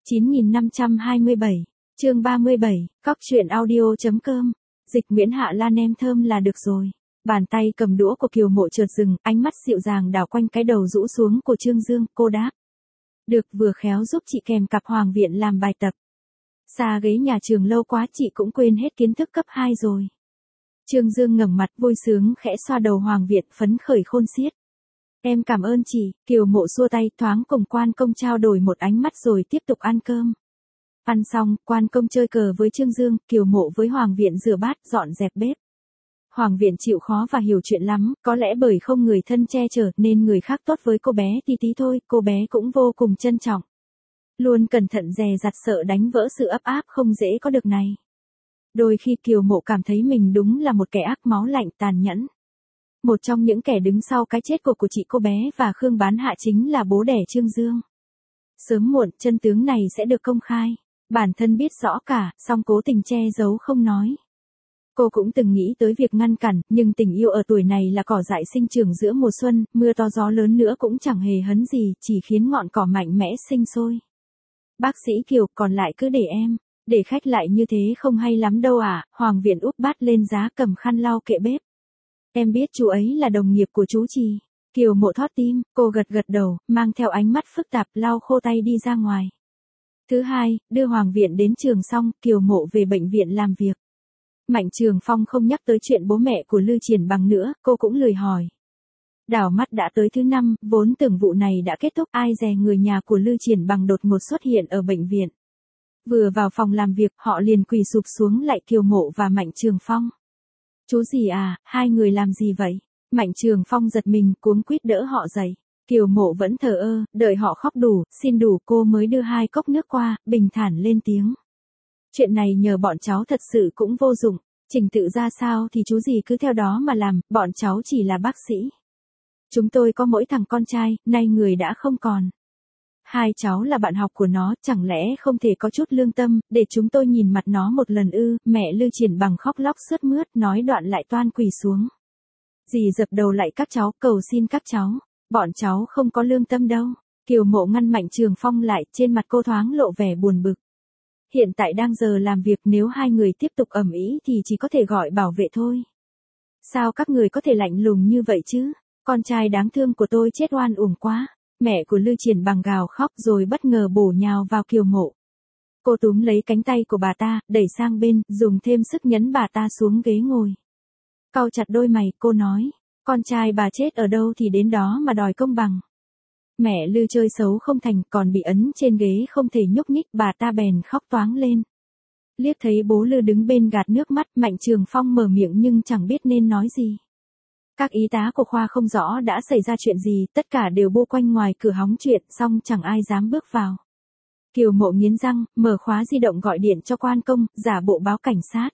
9527, chương 37, cóc truyện audio.com, dịch Nguyễn Hạ Lan em thơm là được rồi. Bàn tay cầm đũa của Kiều Mộ chợt dừng, ánh mắt dịu dàng đảo quanh cái đầu rũ xuống của Trương Dương, cô đáp. Được, vừa khéo giúp chị kèm cặp Hoàng Viện làm bài tập. Xa ghế nhà trường lâu quá chị cũng quên hết kiến thức cấp 2 rồi. Trương Dương ngẩng mặt vui sướng khẽ xoa đầu Hoàng Viện phấn khởi khôn xiết. Em cảm ơn chị, Kiều Mộ xua tay thoáng cùng Quan Công trao đổi một ánh mắt rồi tiếp tục ăn cơm. Ăn xong, Quan Công chơi cờ với Trương Dương, Kiều Mộ với Hoàng Viện rửa bát, dọn dẹp bếp. Hoàng Viện chịu khó và hiểu chuyện lắm, có lẽ bởi không người thân che chở nên người khác tốt với cô bé tí tí thôi, cô bé cũng vô cùng trân trọng. Luôn cẩn thận dè dặt sợ đánh vỡ sự ấp áp không dễ có được này. Đôi khi Kiều Mộ cảm thấy mình đúng là một kẻ ác máu lạnh tàn nhẫn. Một trong những kẻ đứng sau cái chết của chị cô bé và Khương Bán Hạ chính là bố đẻ Trương Dương. Sớm muộn chân tướng này sẽ được công khai. Bản thân biết rõ cả, song cố tình che giấu không nói. Cô cũng từng nghĩ tới việc ngăn cản, nhưng tình yêu ở tuổi này là cỏ dại sinh trưởng giữa mùa xuân, mưa to gió lớn nữa cũng chẳng hề hấn gì, chỉ khiến ngọn cỏ mạnh mẽ sinh sôi. Bác sĩ Kiều, còn lại cứ để em. Để khách lại như thế không hay lắm đâu à, Hoàng Viện úp bát lên giá cầm khăn lau kệ bếp. Em biết chú ấy là đồng nghiệp của chú chị. Kiều Mộ thót tim, cô gật gật đầu, mang theo ánh mắt phức tạp lau khô tay đi ra ngoài. Thứ hai, đưa Hoàng Viện đến trường xong, Kiều Mộ về bệnh viện làm việc. Mạnh Trường Phong không nhắc tới chuyện bố mẹ của Lư Triển Bằng nữa, cô cũng lười hỏi. Đảo mắt đã tới thứ 5, vốn tưởng vụ này đã kết thúc, ai dè người nhà của Lư Triển Bằng đột ngột xuất hiện ở bệnh viện. Vừa vào phòng làm việc, họ liền quỳ sụp xuống lạy Kiều Mộ và Mạnh Trường Phong. Chú gì à, hai người làm gì vậy? Mạnh Trường Phong giật mình, cuống quýt đỡ họ dậy. Kiều Mộ vẫn thờ ơ, đợi họ khóc đủ, xin đủ cô mới đưa 2 cốc nước qua, bình thản lên tiếng. Chuyện này nhờ bọn cháu thật sự cũng vô dụng, trình tự ra sao thì chú gì cứ theo đó mà làm, bọn cháu chỉ là bác sĩ. Chúng tôi có mỗi thằng con trai, nay người đã không còn. 2 cháu là bạn học của nó, chẳng lẽ không thể có chút lương tâm, để chúng tôi nhìn mặt nó một lần ư? Mẹ Lư Triển Bằng khóc lóc sướt mướt, nói đoạn lại toan quỳ xuống. Dì dập đầu lại các cháu, cầu xin các cháu, bọn cháu không có lương tâm đâu. Kiều Mộ ngăn Mạnh Trường Phong lại, trên mặt cô thoáng lộ vẻ buồn bực. Hiện tại đang giờ làm việc, nếu hai người tiếp tục ầm ĩ thì chỉ có thể gọi bảo vệ thôi. Sao các người có thể lạnh lùng như vậy chứ? Con trai đáng thương của tôi chết oan uổng quá. Mẹ của Lư Triển Bằng gào khóc rồi bất ngờ bổ nhào vào Kiều Mộ. Cô túm lấy cánh tay của bà ta, đẩy sang bên, dùng thêm sức nhấn bà ta xuống ghế ngồi. Cau chặt đôi mày, cô nói, con trai bà chết ở đâu thì đến đó mà đòi công bằng. Mẹ Lư chơi xấu không thành, còn bị ấn trên ghế không thể nhúc nhích, bà ta bèn khóc toáng lên. Liếc thấy bố Lư đứng bên gạt nước mắt, Mạnh Trường Phong mở miệng nhưng chẳng biết nên nói gì. Các y tá của khoa không rõ đã xảy ra chuyện gì, tất cả đều bu quanh ngoài cửa hóng chuyện, xong chẳng ai dám bước vào. Kiều Mộ nghiến răng, mở khóa di động gọi điện cho Quan Công, giả bộ báo cảnh sát.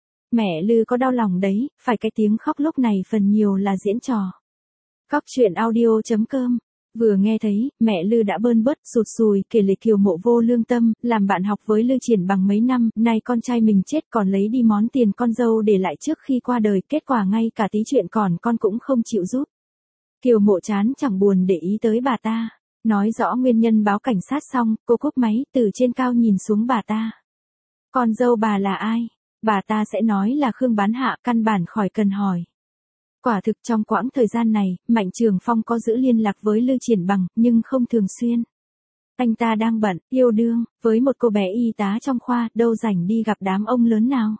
Mẹ Lư có đau lòng đấy, phải cái tiếng khóc lúc này phần nhiều là diễn trò. Cóc truyện audio.com. Vừa nghe thấy, mẹ Lư đã bơn bớt, sụt sùi, kể lể Kiều Mộ vô lương tâm, làm bạn học với Lư Triển Bằng mấy năm, nay con trai mình chết còn lấy đi món tiền con dâu để lại trước khi qua đời, kết quả ngay cả tí chuyện còn con cũng không chịu giúp. Kiều Mộ chán chẳng buồn để ý tới bà ta, nói rõ nguyên nhân báo cảnh sát xong, cô cúp máy, từ trên cao nhìn xuống bà ta. Con dâu bà là ai? Bà ta sẽ nói là Khương Bán Hạ, căn bản khỏi cần hỏi. Quả thực trong quãng thời gian này, Mạnh Trường Phong có giữ liên lạc với Lư Triển Bằng, nhưng không thường xuyên. Anh ta đang bận, yêu đương, với một cô bé y tá trong khoa, đâu rảnh đi gặp đám ông lớn nào.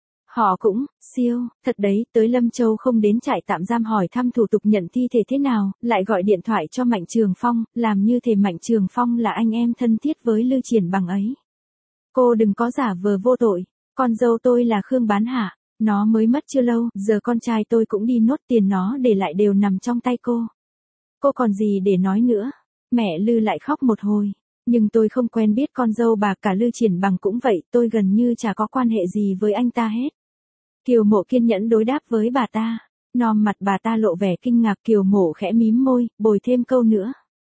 Họ cũng, siêu, thật đấy, tới Lâm Châu không đến trại tạm giam hỏi thăm thủ tục nhận thi thể thế nào, lại gọi điện thoại cho Mạnh Trường Phong, làm như thể Mạnh Trường Phong là anh em thân thiết với Lư Triển Bằng ấy. Cô đừng có giả vờ vô tội, con dâu tôi là Khương Bán Hạ. Nó mới mất chưa lâu, giờ con trai tôi cũng đi nốt tiền nó để lại đều nằm trong tay cô. Cô còn gì để nói nữa? Mẹ Lư lại khóc một hồi. Nhưng tôi không quen biết con dâu bà, cả Lư Triển Bằng cũng vậy, tôi gần như chả có quan hệ gì với anh ta hết. Kiều Mộ kiên nhẫn đối đáp với bà ta. Nòm mặt bà ta lộ vẻ kinh ngạc, Kiều Mộ khẽ mím môi, bồi thêm câu nữa.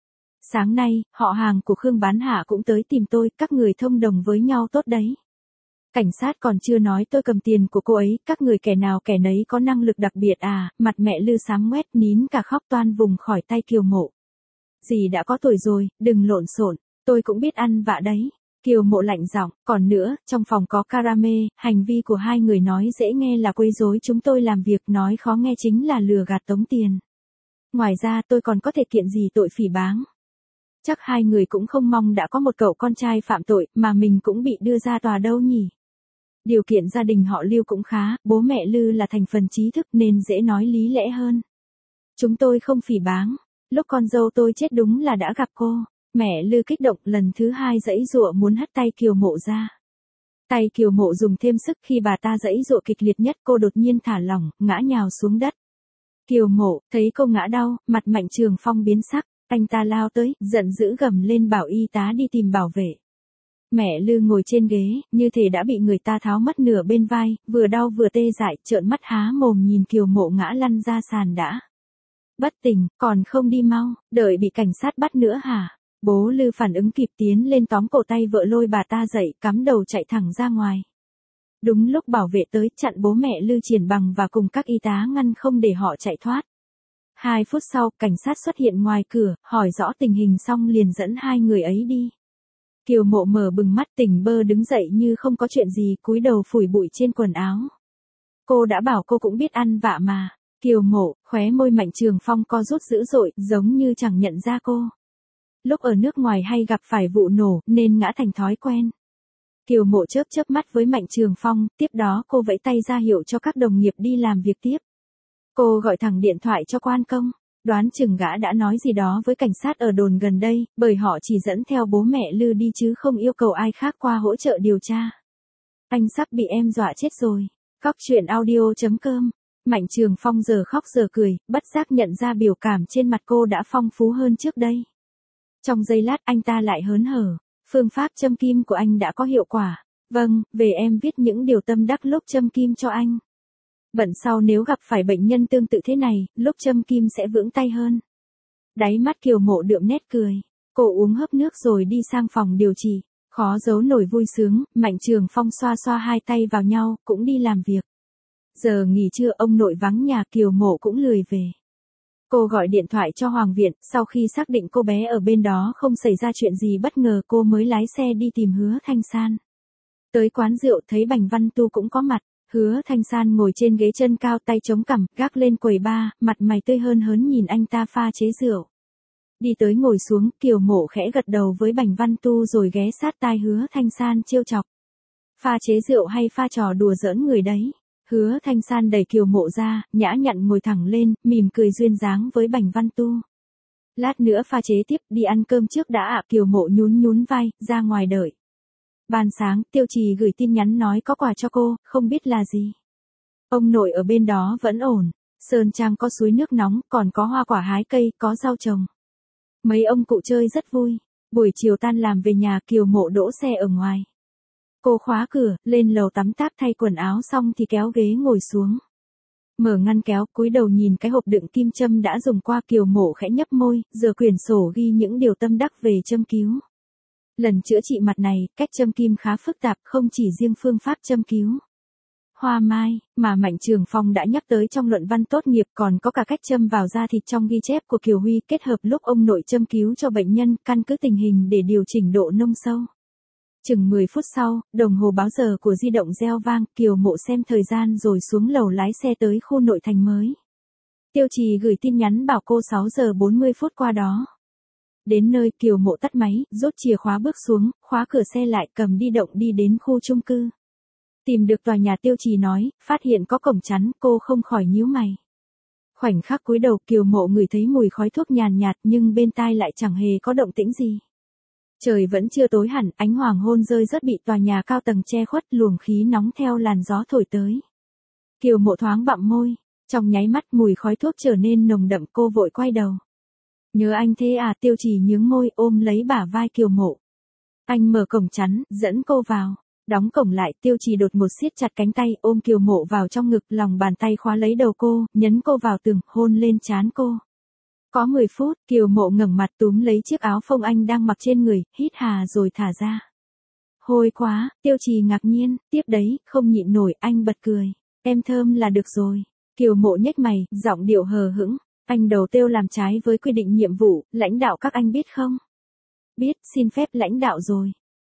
Sáng nay, họ hàng của Khương Bán Hạ cũng tới tìm tôi, các người thông đồng với nhau tốt đấy. Cảnh sát còn chưa nói tôi cầm tiền của cô ấy, các người kẻ nào kẻ nấy có năng lực đặc biệt à, mặt mẹ Lư xám ngoét nín cả khóc toan vùng khỏi tay Kiều Mộ. Dì đã có tuổi rồi, đừng lộn xộn, tôi cũng biết ăn vạ đấy. Kiều Mộ lạnh giọng, còn nữa, trong phòng có Karame, hành vi của hai người nói dễ nghe là quấy rối chúng tôi làm việc, nói khó nghe chính là lừa gạt tống tiền. Ngoài ra tôi còn có thể kiện gì tội phỉ báng. Chắc hai người cũng không mong đã có một cậu con trai phạm tội mà mình cũng bị đưa ra tòa đâu nhỉ. Điều kiện gia đình họ Lưu cũng khá, bố mẹ Lư là thành phần trí thức nên dễ nói lý lẽ hơn. Chúng tôi không phỉ báng, lúc con dâu tôi chết đúng là đã gặp cô. Mẹ Lư kích động lần thứ hai giãy giụa muốn hất tay Kiều Mộ ra. Tay Kiều Mộ dùng thêm sức khi bà ta giãy giụa kịch liệt nhất cô đột nhiên thả lỏng, ngã nhào xuống đất. Kiều Mộ, thấy cô ngã đau, mặt Mạnh Trường Phong biến sắc, anh ta lao tới, giận dữ gầm lên bảo y tá đi tìm bảo vệ. Mẹ Lư ngồi trên ghế, như thể đã bị người ta tháo mất nửa bên vai, vừa đau vừa tê dại, trợn mắt há mồm nhìn Kiều Mộ ngã lăn ra sàn đã. Bất tỉnh, còn không đi mau, đợi bị cảnh sát bắt nữa hả? Bố Lư phản ứng kịp tiến lên tóm cổ tay vợ lôi bà ta dậy, cắm đầu chạy thẳng ra ngoài. Đúng lúc bảo vệ tới, chặn bố mẹ Lư Triển Bằng và cùng các y tá ngăn không để họ chạy thoát. 2 phút sau, cảnh sát xuất hiện ngoài cửa, hỏi rõ tình hình xong liền dẫn hai người ấy đi. Kiều Mộ mở bừng mắt tỉnh bơ đứng dậy như không có chuyện gì, cúi đầu phủi bụi trên quần áo. Cô đã bảo cô cũng biết ăn vạ mà. Kiều Mộ, khóe môi Mạnh Trường Phong co rút dữ dội, giống như chẳng nhận ra cô. Lúc ở nước ngoài hay gặp phải vụ nổ, nên ngã thành thói quen. Kiều Mộ chớp chớp mắt với Mạnh Trường Phong, tiếp đó cô vẫy tay ra hiệu cho các đồng nghiệp đi làm việc tiếp. Cô gọi thẳng điện thoại cho quan công, đoán chừng gã đã nói gì đó với cảnh sát ở đồn gần đây, bởi họ chỉ dẫn theo bố mẹ Lư đi chứ không yêu cầu ai khác qua hỗ trợ điều tra. Anh sắp bị em dọa chết rồi. Cóc truyện audio.com. Mạnh Trường Phong giờ khóc giờ cười, bất giác nhận ra biểu cảm trên mặt cô đã phong phú hơn trước đây. Trong giây lát anh ta lại hớn hở, phương pháp châm kim của anh đã có hiệu quả. Vâng, về em viết những điều tâm đắc lúc châm kim cho anh. Bận sau nếu gặp phải bệnh nhân tương tự thế này, lúc châm kim sẽ vững tay hơn. Đáy mắt Kiều Mộ đượm nét cười, cô uống hớp nước rồi đi sang phòng điều trị, khó giấu nổi vui sướng, Mạnh Trường Phong xoa xoa hai tay vào nhau, cũng đi làm việc. Giờ nghỉ trưa ông nội vắng nhà Kiều Mộ cũng lười về. Cô gọi điện thoại cho Hoàng Viện, sau khi xác định cô bé ở bên đó không xảy ra chuyện gì bất ngờ cô mới lái xe đi tìm Hứa Thanh San. Tới quán rượu thấy Bành Văn Tu cũng có mặt, Hứa Thanh San ngồi trên ghế chân cao tay chống cằm, gác lên quầy bar, mặt mày tươi hơn hớn nhìn anh ta pha chế rượu. Đi tới ngồi xuống, Kiều Mộ khẽ gật đầu với Bành Văn Tu rồi ghé sát tai Hứa Thanh San trêu chọc. Pha chế rượu hay pha trò đùa giỡn người đấy? Hứa Thanh San đẩy Kiều Mộ ra, nhã nhặn ngồi thẳng lên, mỉm cười duyên dáng với Bành Văn Tu. Lát nữa pha chế tiếp, đi ăn cơm trước đã ạ. Kiều Mộ nhún nhún vai, ra ngoài đợi. Ban sáng, Tiêu Trì gửi tin nhắn nói có quà cho cô, không biết là gì. Ông nội ở bên đó vẫn ổn, Sơn Trang có suối nước nóng, còn có hoa quả hái cây, có rau trồng. Mấy ông cụ chơi rất vui. Buổi chiều tan làm về nhà, Kiều Mộ đỗ xe ở ngoài. Cô khóa cửa, lên lầu tắm táp thay quần áo xong thì kéo ghế ngồi xuống. Mở ngăn kéo, cúi đầu nhìn cái hộp đựng kim châm đã dùng qua. Kiều Mộ khẽ nhấp môi, giờ quyển sổ ghi những điều tâm đắc về châm cứu. Lần chữa trị mặt này, cách châm kim khá phức tạp, không chỉ riêng phương pháp châm cứu hoa mai, mà Mạnh Trường Phong đã nhắc tới trong luận văn tốt nghiệp, còn có cả cách châm vào da thịt trong ghi chép của Kiều Huy, kết hợp lúc ông nội châm cứu cho bệnh nhân, căn cứ tình hình để điều chỉnh độ nông sâu. Chừng 10 phút sau, đồng hồ báo giờ của di động reo vang, Kiều Mộ xem thời gian rồi xuống lầu lái xe tới khu nội thành mới. Tiêu Trì gửi tin nhắn bảo cô 6 giờ 40 phút qua đó. Đến nơi, Kiều Mộ tắt máy, rút chìa khóa bước xuống, khóa cửa xe lại, cầm di động đi đến khu chung cư. Tìm được tòa nhà Tiêu Trì nói, phát hiện có cổng chắn, cô không khỏi nhíu mày. Khoảnh khắc cúi đầu, Kiều Mộ ngửi thấy mùi khói thuốc nhàn nhạt nhưng bên tai lại chẳng hề có động tĩnh gì. Trời vẫn chưa tối hẳn, ánh hoàng hôn rơi rớt bị tòa nhà cao tầng che khuất, luồng khí nóng theo làn gió thổi tới. Kiều Mộ thoáng bặm môi, trong nháy mắt mùi khói thuốc trở nên nồng đậm, cô vội quay đầu. Nhớ anh thế à? Tiêu Trì nhướng môi ôm lấy bả vai Kiều Mộ. Anh mở cổng chắn, dẫn cô vào. Đóng cổng lại, Tiêu Trì đột ngột siết chặt cánh tay, ôm Kiều Mộ vào trong ngực, lòng bàn tay khóa lấy đầu cô, nhấn cô vào tường, hôn lên trán cô. Có 10 phút, Kiều Mộ ngẩng mặt túm lấy chiếc áo phông anh đang mặc trên người, hít hà rồi thả ra. Hôi quá, Tiêu Trì ngạc nhiên, tiếp đấy, không nhịn nổi, anh bật cười. Em thơm là được rồi. Kiều Mộ nhếch mày, giọng điệu hờ hững. Anh đầu tiêu làm trái với quy định nhiệm vụ, lãnh đạo các anh biết không? Biết, xin phép lãnh đạo rồi.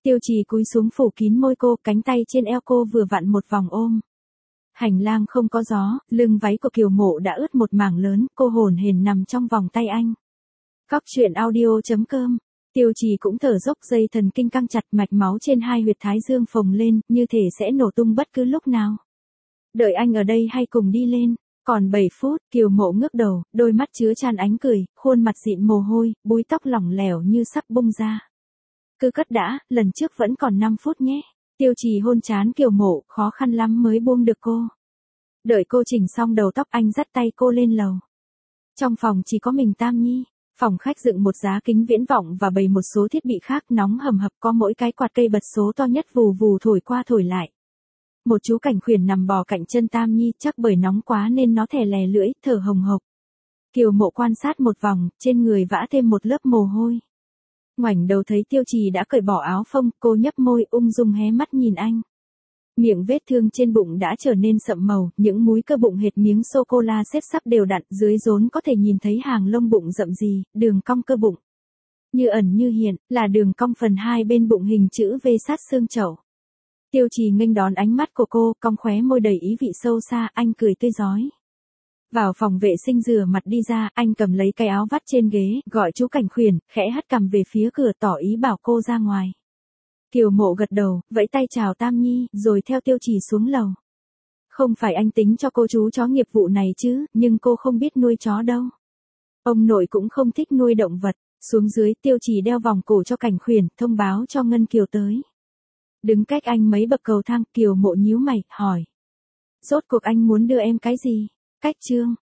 Tiêu Trì cúi xuống phủ kín môi cô, cánh tay trên eo cô vừa vặn một vòng ôm. Hành lang không có gió, lưng váy của Kiều Mộ đã ướt một mảng lớn, cô hồn hển nằm trong vòng tay anh. Cóc truyện audio.com. Tiêu Trì cũng thở dốc, dây thần kinh căng chặt, mạch máu trên hai huyệt thái dương phồng lên, như thể sẽ nổ tung bất cứ lúc nào. Đợi anh ở đây hay cùng đi lên? Còn 7 phút, Kiều Mộ ngước đầu, đôi mắt chứa tràn ánh cười, khuôn mặt dịn mồ hôi, búi tóc lỏng lẻo như sắp bung ra. Cứ cất đã, lần trước vẫn còn 5 phút nhé. Tiêu Trì hôn trán Kiều Mộ, khó khăn lắm mới buông được cô. Đợi cô chỉnh xong đầu tóc, anh dắt tay cô lên lầu. Trong phòng chỉ có mình Tam Nhi. Phòng khách dựng một giá kính viễn vọng và bày một số thiết bị khác, nóng hầm hập, có mỗi cái quạt cây bật số to nhất vù vù thổi qua thổi lại. Một chú cảnh khuyển nằm bò cạnh chân Tam Nhi, chắc bởi nóng quá nên nó thè lè lưỡi, thở hồng hộc. Kiều Mộ quan sát một vòng, trên người vã thêm một lớp mồ hôi. Ngoảnh đầu thấy Tiêu Trì đã cởi bỏ áo phông, cô nhấp môi ung dung hé mắt nhìn anh. Miệng vết thương trên bụng đã trở nên sậm màu, những múi cơ bụng hệt miếng sô-cô-la xếp sắp đều đặn, dưới rốn có thể nhìn thấy hàng lông bụng rậm rì, đường cong cơ bụng. Như ẩn như hiện, là đường cong phần hai bên bụng hình chữ V sát xương chậu. Tiêu Trì nghênh đón ánh mắt của cô, cong khóe môi đầy ý vị sâu xa, anh cười tươi rói. Vào phòng vệ sinh rửa mặt đi ra, anh cầm lấy cái áo vắt trên ghế, gọi chú cảnh khuyển, khẽ hất cằm về phía cửa tỏ ý bảo cô ra ngoài. Kiều Mộ gật đầu, vẫy tay chào Tam Nhi, rồi theo Tiêu Trì xuống lầu. Không phải anh tính cho cô chú chó nghiệp vụ này chứ, nhưng cô không biết nuôi chó đâu. Ông nội cũng không thích nuôi động vật. Xuống dưới, Tiêu Trì đeo vòng cổ cho cảnh khuyển, thông báo cho Ngân Kiều tới. Đứng cách anh mấy bậc cầu thang, Kiều Mộ nhíu mày, hỏi. Rốt cuộc anh muốn đưa em cái gì? Cách chương.